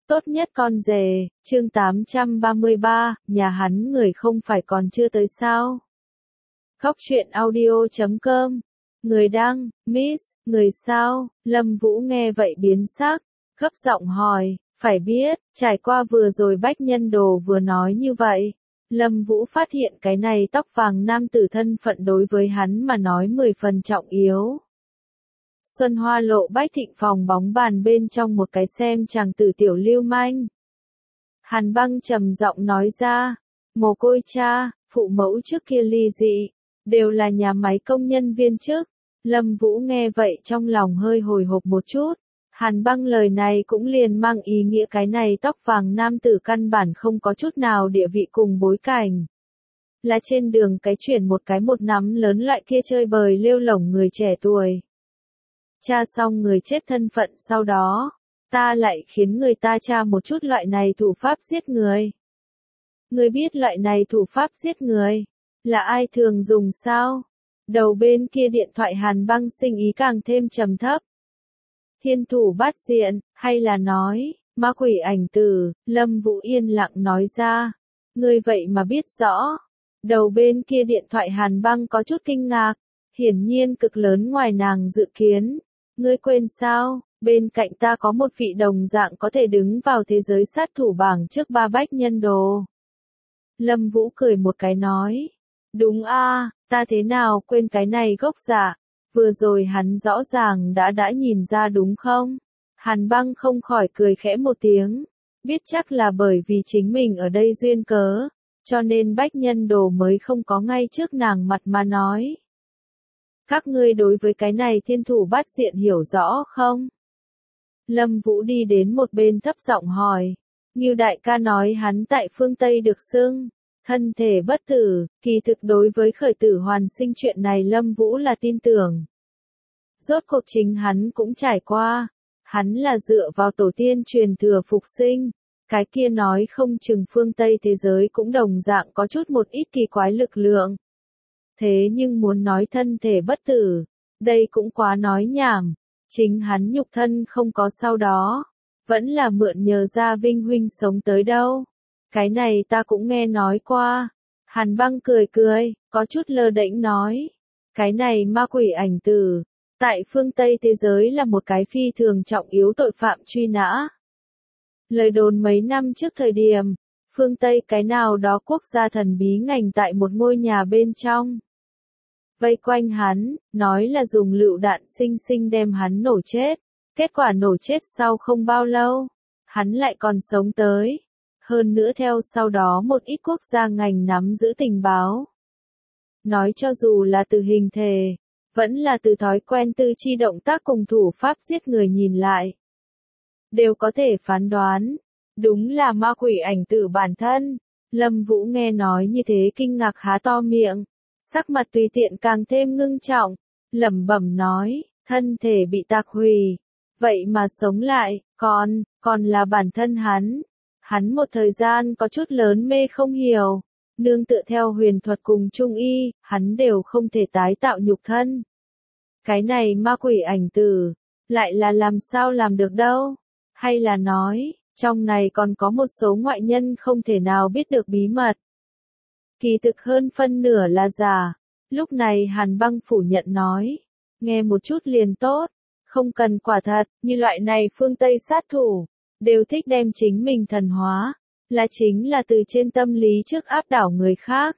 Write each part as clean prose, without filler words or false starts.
Tốt nhất con rể, chương 833, nhà hắn người không phải còn chưa tới sao? Góc truyện audio.com. Người đăng, Miss, người sao? Lâm Vũ nghe vậy biến sắc, gấp giọng hỏi, phải biết, trải qua vừa rồi Bách Nhân Đồ vừa nói như vậy. Lâm Vũ phát hiện cái này tóc vàng nam tử thân phận đối với hắn mà nói 10 phần trọng yếu. Xuân Hoa Lộ Bách Thịnh phòng bóng bàn bên trong một cái xem chàng tử tiểu lưu manh. Hàn Băng trầm giọng nói ra, mồ côi cha, phụ mẫu trước kia ly dị, đều là nhà máy công nhân viên chức. Lâm Vũ nghe vậy trong lòng hơi hồi hộp một chút. Hàn Băng lời này cũng liền mang ý nghĩa cái này tóc vàng nam tử căn bản không có chút nào địa vị cùng bối cảnh. Là trên đường cái chuyển một cái một nắm lớn loại kia chơi bời lêu lổng người trẻ tuổi. Tra xong người chết thân phận sau đó, ta lại khiến người ta tra một chút loại này thủ pháp giết người. Người biết loại này thủ pháp giết người, là ai thường dùng sao? Đầu bên kia điện thoại Hàn Băng sinh ý càng thêm trầm thấp. Thiên thủ bát diện, hay là nói, ma quỷ ảnh tử, Lâm Vũ yên lặng nói ra. Người vậy mà biết rõ. Đầu bên kia điện thoại Hàn Băng có chút kinh ngạc, hiển nhiên cực lớn ngoài nàng dự kiến. Ngươi quên sao, bên cạnh ta có một vị đồng dạng có thể đứng vào thế giới sát thủ bảng trước ba Bách Nhân Đồ. Lâm Vũ cười một cái nói. Đúng a, ta thế nào quên cái này gốc giả, vừa rồi hắn rõ ràng đã nhìn ra đúng không? Hàn Băng không khỏi cười khẽ một tiếng, biết chắc là bởi vì chính mình ở đây duyên cớ, cho nên Bách Nhân Đồ mới không có ngay trước nàng mặt mà nói. Các ngươi đối với cái này thiên thủ bát diện hiểu rõ không? Lâm Vũ đi đến một bên thấp giọng hỏi. Ngưu đại ca nói hắn tại phương Tây được xưng thân thể bất tử, kỳ thực đối với khởi tử hoàn sinh chuyện này Lâm Vũ là tin tưởng. Rốt cuộc chính hắn cũng trải qua, hắn là dựa vào tổ tiên truyền thừa phục sinh, cái kia nói không chừng phương Tây thế giới cũng đồng dạng có chút một ít kỳ quái lực lượng. Thế nhưng muốn nói thân thể bất tử, đây cũng quá nói nhảm, chính hắn nhục thân không có sau đó, vẫn là mượn nhờ Gia Vinh huynh sống tới đâu. Cái này ta cũng nghe nói qua. Hàn Băng cười cười, có chút lơ đễnh nói. Cái này ma quỷ ảnh tử, tại phương Tây thế giới là một cái phi thường trọng yếu tội phạm truy nã. Lời đồn mấy năm trước thời điểm, phương Tây cái nào đó quốc gia thần bí ngành tại một ngôi nhà bên trong. Vây quanh hắn, nói là dùng lựu đạn xinh xinh đem hắn nổ chết. Kết quả nổ chết sau không bao lâu, hắn lại còn sống tới. Hơn nữa theo sau đó một ít quốc gia ngành nắm giữ tình báo. Nói cho dù là từ hình thể, vẫn là từ thói quen tư chi động tác cùng thủ pháp giết người nhìn lại. Đều có thể phán đoán, đúng là ma quỷ ảnh tử bản thân. Lâm Vũ nghe nói như thế kinh ngạc há to miệng, sắc mặt tùy tiện càng thêm ngưng trọng, lẩm bẩm nói, thân thể bị tạc hủy, vậy mà sống lại, còn là bản thân hắn. Hắn một thời gian có chút lớn mê không hiểu, nương tựa theo huyền thuật cùng trung y, hắn đều không thể tái tạo nhục thân. Cái này ma quỷ ảnh tử, lại là làm sao làm được đâu? Hay là nói, trong này còn có một số ngoại nhân không thể nào biết được bí mật. Kỳ thực hơn phân nửa là giả. Lúc này Hàn Băng phủ nhận nói, nghe một chút liền tốt, không cần quả thật, như loại này phương Tây sát thủ, đều thích đem chính mình thần hóa, là chính là từ trên tâm lý trước áp đảo người khác.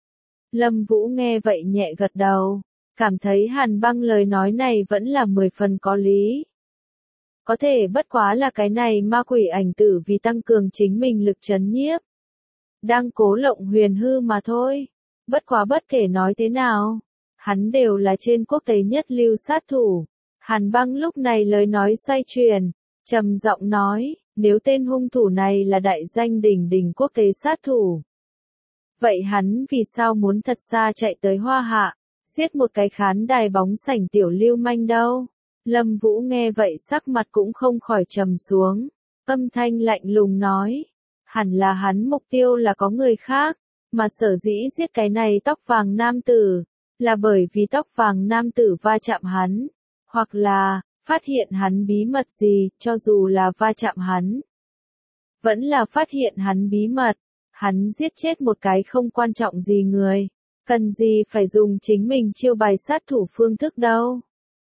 Lâm Vũ nghe vậy nhẹ gật đầu, cảm thấy Hàn Băng lời nói này vẫn là 10 phần có lý. Có thể bất quá là cái này ma quỷ ảnh tử vì tăng cường chính mình lực trấn nhiếp. Đang cố lộng huyền hư mà thôi. Bất quá bất kể nói thế nào, hắn đều là trên quốc tế nhất lưu sát thủ. Hàn Băng lúc này lời nói xoay chuyển, trầm giọng nói, nếu tên hung thủ này là đại danh đỉnh đỉnh quốc tế sát thủ. Vậy hắn vì sao muốn thật xa chạy tới Hoa Hạ, giết một cái khán đài bóng sảnh tiểu lưu manh đâu? Lâm Vũ nghe vậy sắc mặt cũng không khỏi trầm xuống, âm thanh lạnh lùng nói, hẳn là hắn mục tiêu là có người khác, mà sở dĩ giết cái này tóc vàng nam tử, là bởi vì tóc vàng nam tử va chạm hắn, hoặc là phát hiện hắn bí mật gì, cho dù là va chạm hắn. Vẫn là phát hiện hắn bí mật. Hắn giết chết một cái không quan trọng gì người. Cần gì phải dùng chính mình chiêu bài sát thủ phương thức đâu.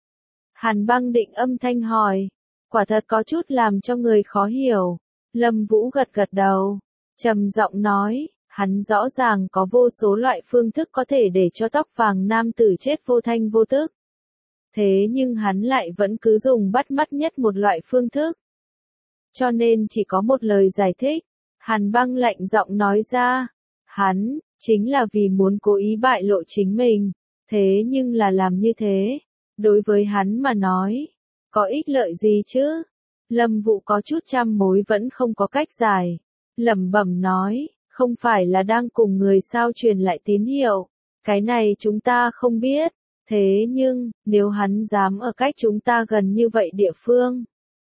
Hàn Băng Định âm thanh hỏi. Quả thật có chút làm cho người khó hiểu. Lâm Vũ gật gật đầu. Trầm giọng nói. Hắn rõ ràng có vô số loại phương thức có thể để cho tóc vàng nam tử chết vô thanh vô tức. Thế nhưng hắn lại vẫn cứ dùng bắt mắt nhất một loại phương thức. Cho nên chỉ có một lời giải thích. Hàn Băng lạnh giọng nói ra. Hắn, chính là vì muốn cố ý bại lộ chính mình. Thế nhưng là làm như thế. Đối với hắn mà nói. Có ích lợi gì chứ? Lâm Vũ có chút trăm mối vẫn không có cách giải. Lẩm bẩm nói. Không phải là đang cùng người sao truyền lại tín hiệu. Cái này chúng ta không biết. Thế nhưng, nếu hắn dám ở cách chúng ta gần như vậy địa phương.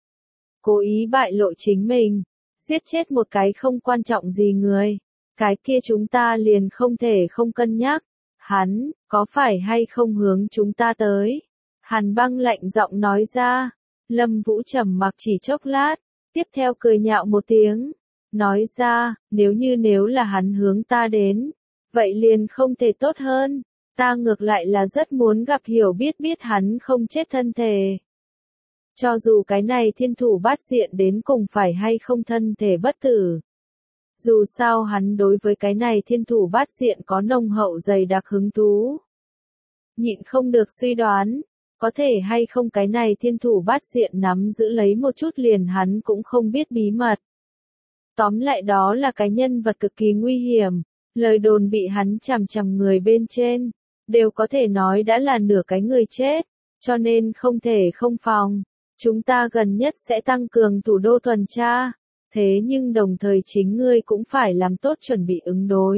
Cố ý bại lộ chính mình. Giết chết một cái không quan trọng gì người. Cái kia chúng ta liền không thể không cân nhắc. Hắn, có phải hay không hướng chúng ta tới? Hàn Băng lạnh giọng nói ra. Lâm Vũ trầm mặc chỉ chốc lát. Tiếp theo cười nhạo một tiếng. Nói ra, nếu là hắn hướng ta đến. Vậy liền không thể tốt hơn. Ta ngược lại là rất muốn gặp hiểu biết hắn không chết thân thể. Cho dù cái này thiên thủ bát diện đến cùng phải hay không thân thể bất tử. Dù sao hắn đối với cái này thiên thủ bát diện có nồng hậu dày đặc hứng thú. Nhịn không được suy đoán, có thể hay không cái này thiên thủ bát diện nắm giữ lấy một chút liền hắn cũng không biết bí mật. Tóm lại đó là cái nhân vật cực kỳ nguy hiểm, lời đồn bị hắn chằm chằm người bên trên, đều có thể nói đã là nửa cái người chết, cho nên không thể không phòng. Chúng ta gần nhất sẽ tăng cường thủ đô tuần tra, thế nhưng đồng thời chính ngươi cũng phải làm tốt chuẩn bị ứng đối.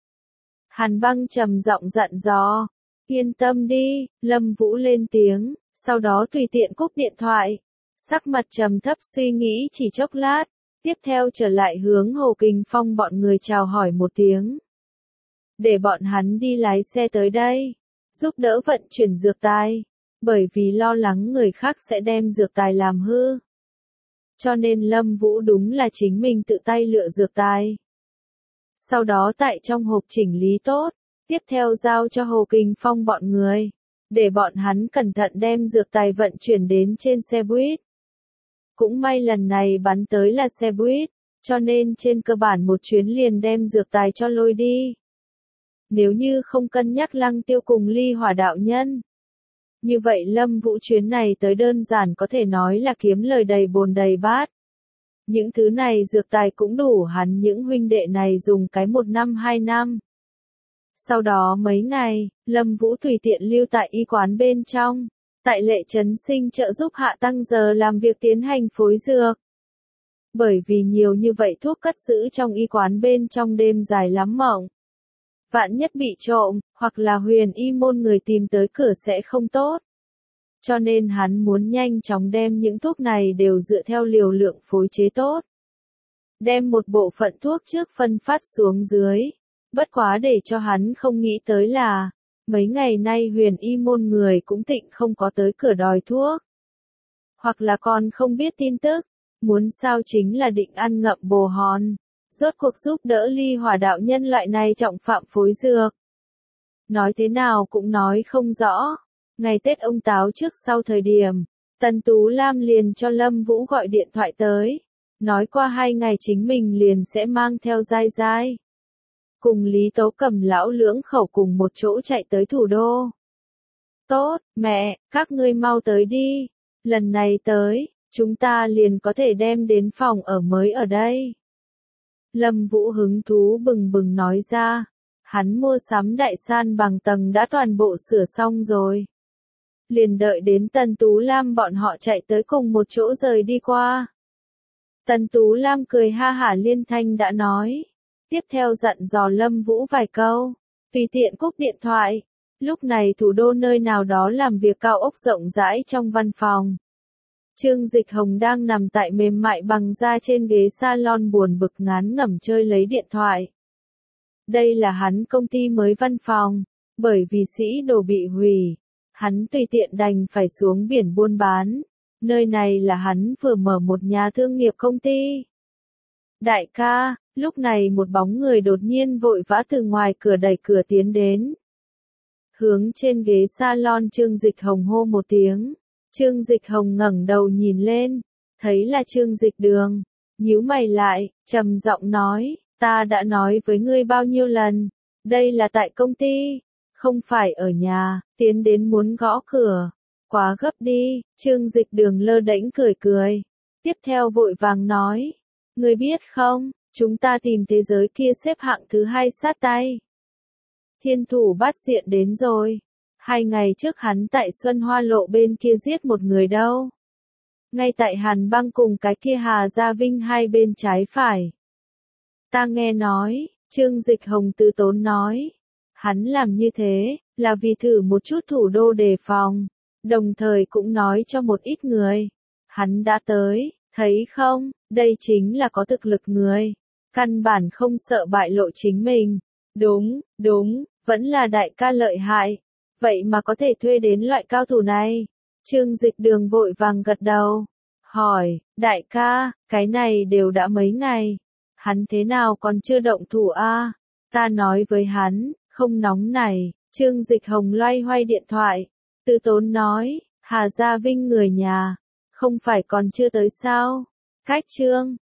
Hàn Băng trầm giọng dặn dò, yên tâm đi, Lâm Vũ lên tiếng, sau đó tùy tiện cúp điện thoại, sắc mặt trầm thấp suy nghĩ chỉ chốc lát, tiếp theo trở lại hướng Hồ Kình Phong bọn người chào hỏi một tiếng. Để bọn hắn đi lái xe tới đây, giúp đỡ vận chuyển dược tài. Bởi vì lo lắng người khác sẽ đem dược tài làm hư. Cho nên Lâm Vũ đúng là chính mình tự tay lựa dược tài. Sau đó tại trong hộp chỉnh lý tốt, tiếp theo giao cho Hồ Kình Phong bọn người, để bọn hắn cẩn thận đem dược tài vận chuyển đến trên xe buýt. Cũng may lần này bắn tới là xe buýt, cho nên trên cơ bản một chuyến liền đem dược tài cho lôi đi. Nếu như không cân nhắc Lăng Tiêu cùng Ly Hỏa đạo nhân. Như vậy Lâm Vũ chuyến này tới đơn giản có thể nói là kiếm lời đầy bồn đầy bát. Những thứ này dược tài cũng đủ hắn những huynh đệ này dùng cái 1 năm 2 năm. Sau đó mấy ngày, Lâm Vũ tùy tiện lưu tại y quán bên trong, tại Lệ Trấn Sinh trợ giúp hạ tăng giờ làm việc tiến hành phối dược. Bởi vì nhiều như vậy thuốc cất giữ trong y quán bên trong đêm dài lắm mộng. Vạn nhất bị trộm, hoặc là Huyền Y môn người tìm tới cửa sẽ không tốt. Cho nên hắn muốn nhanh chóng đem những thuốc này đều dựa theo liều lượng phối chế tốt. Đem một bộ phận thuốc trước phân phát xuống dưới. Bất quá để cho hắn không nghĩ tới là, mấy ngày nay Huyền Y môn người cũng tịnh không có tới cửa đòi thuốc. Hoặc là còn không biết tin tức, muốn sao chính là định ăn ngậm bồ hòn. Rốt cuộc giúp đỡ Ly Hỏa đạo nhân loại này trọng phạm phối dược. Nói thế nào cũng nói không rõ. Ngày Tết ông Táo trước sau thời điểm, Tần Tú Lam liền cho Lâm Vũ gọi điện thoại tới. Nói qua 2 ngày chính mình liền sẽ mang theo Giai Giai. Cùng Lý Tố Cầm lão lưỡng khẩu cùng một chỗ chạy tới thủ đô. Tốt, mẹ, các ngươi mau tới đi. Lần này tới, chúng ta liền có thể đem đến phòng ở mới ở đây. Lâm Vũ hứng thú bừng bừng nói ra, hắn mua sắm đại san bằng tầng đã toàn bộ sửa xong rồi. Liền đợi đến Tần Tú Lam bọn họ chạy tới cùng một chỗ rời đi qua. Tần Tú Lam cười ha hả liên thanh đã nói, tiếp theo dặn dò Lâm Vũ vài câu, tùy tiện cúp điện thoại. Lúc này thủ đô nơi nào đó làm việc cao ốc rộng rãi trong văn phòng. Trương Dịch Hồng đang nằm tại mềm mại bằng da trên ghế salon buồn bực ngán ngẩm chơi lấy điện thoại. Đây là hắn công ty mới văn phòng, bởi vì sĩ đồ bị hủy, hắn tùy tiện đành phải xuống biển buôn bán. Nơi này là hắn vừa mở một nhà thương nghiệp công ty. Đại ca, lúc này một bóng người đột nhiên vội vã từ ngoài cửa đẩy cửa tiến đến. Hướng trên ghế salon Trương Dịch Hồng hô một tiếng. Trương Dịch Hồng ngẩng đầu nhìn lên, thấy là Trương Dịch Đường, nhíu mày lại, trầm giọng nói, ta đã nói với ngươi bao nhiêu lần, đây là tại công ty, không phải ở nhà, tiến đến muốn gõ cửa, quá gấp đi. Trương Dịch Đường lơ đễnh cười cười, tiếp theo vội vàng nói, ngươi biết không, chúng ta tìm thế giới kia xếp hạng thứ 2 sát tay. Thiên thủ bát diện đến rồi. 2 ngày trước hắn tại Xuân Hoa Lộ bên kia giết một người đâu. Ngay tại Hàn Băng cùng cái kia Hà Gia Vinh hai bên trái phải. Ta nghe nói, Trương Dịch Hồng từ tốn nói. Hắn làm như thế, là vì thử một chút thủ đô đề phòng. Đồng thời cũng nói cho một ít người. Hắn đã tới, thấy không, đây chính là có thực lực người. Căn bản không sợ bại lộ chính mình. Đúng, vẫn là đại ca lợi hại. Vậy mà có thể thuê đến loại cao thủ này. Trương Dịch Đường vội vàng gật đầu. Hỏi, đại ca, cái này đều đã mấy ngày. Hắn thế nào còn chưa động thủ a? Ta nói với hắn, không nóng này. Trương Dịch Hồng loay hoay điện thoại. Từ tốn nói, Hà Gia Vinh người nhà. Không phải còn chưa tới sao? Cách Trương